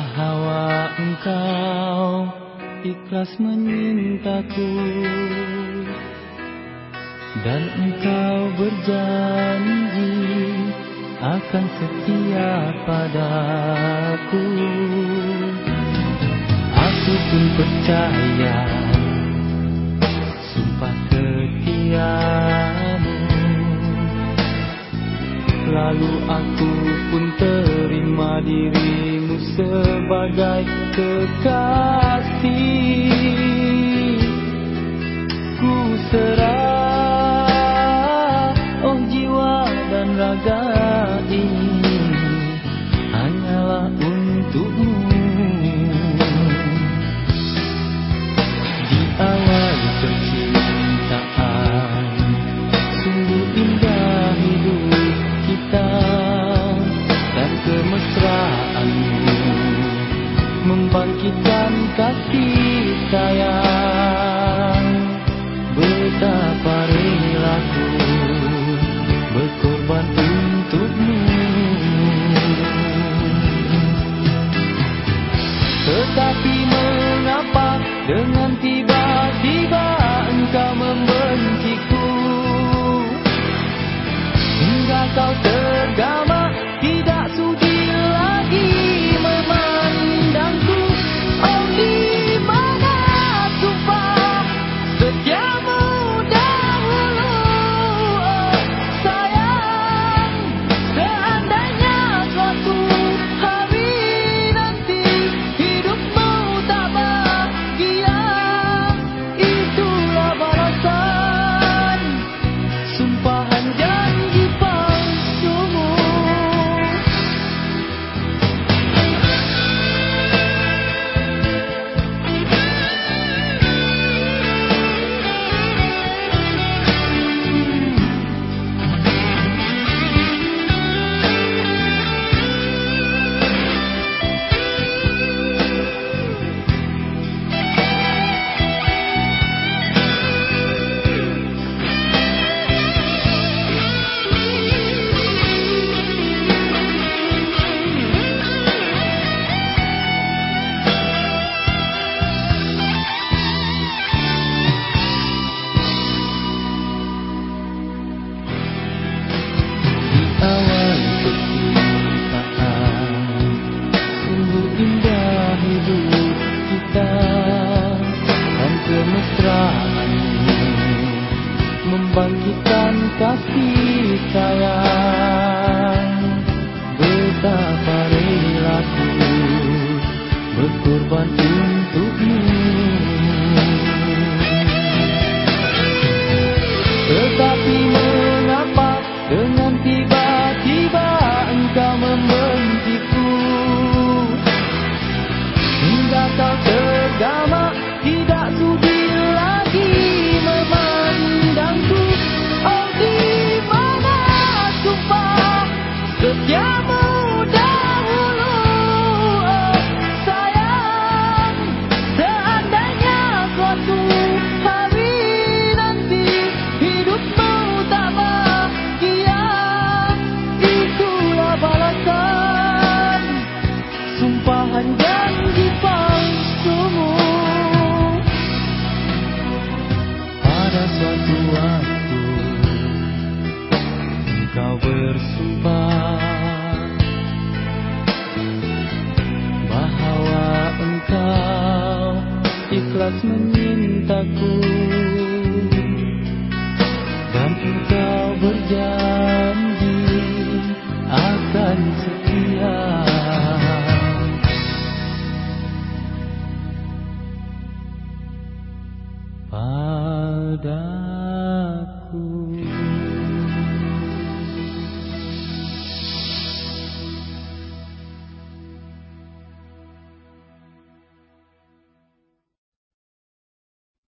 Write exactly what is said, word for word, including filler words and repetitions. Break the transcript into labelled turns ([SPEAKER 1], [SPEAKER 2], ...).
[SPEAKER 1] bahwa engkau ikhlas memintaku dan engkau berjanji akan setia padaku. Aku pun percaya sumpah setiamu, lalu aku pun terima dirimu sebagai kekasih. Ku serah, oh jiwa dan raga ini hanyalah untukmu. Di awal percintaan sungguh indah hidup kita, dan kemesraanmu membangkitkan kasih sayang. Betapa relaku berkorban untukmu, tetapi mengapa dengan tiba-tiba engkau membenciku, hingga kau tergama tidak sudi lagi memandangku. Oh, di mana sumpah setiamu dahulu, oh sayang. Seandainya suatu hari nanti hidupmu tak bahagia, itulah balasan sumpahan janji palsumu. Awal percintaan sungguh indah hidup kita, dan kemesraanmu membangkitkan kasih sayang. Betapa relaku berkorban untukmu, tetapi mengapa dengan tiba-tiba engkau membenciku, hingga kau tergama tidak sudi lagi memandangku. Oh, di mana sumpah setiamu dahulu, oh sayang. Seandainya suatu hari nanti hidupmu tak bahagia, itulah balasan sumpahan janji palsumu. Pada suatu waktu engkau bersumpah bahwa engkau ikhlas memintaku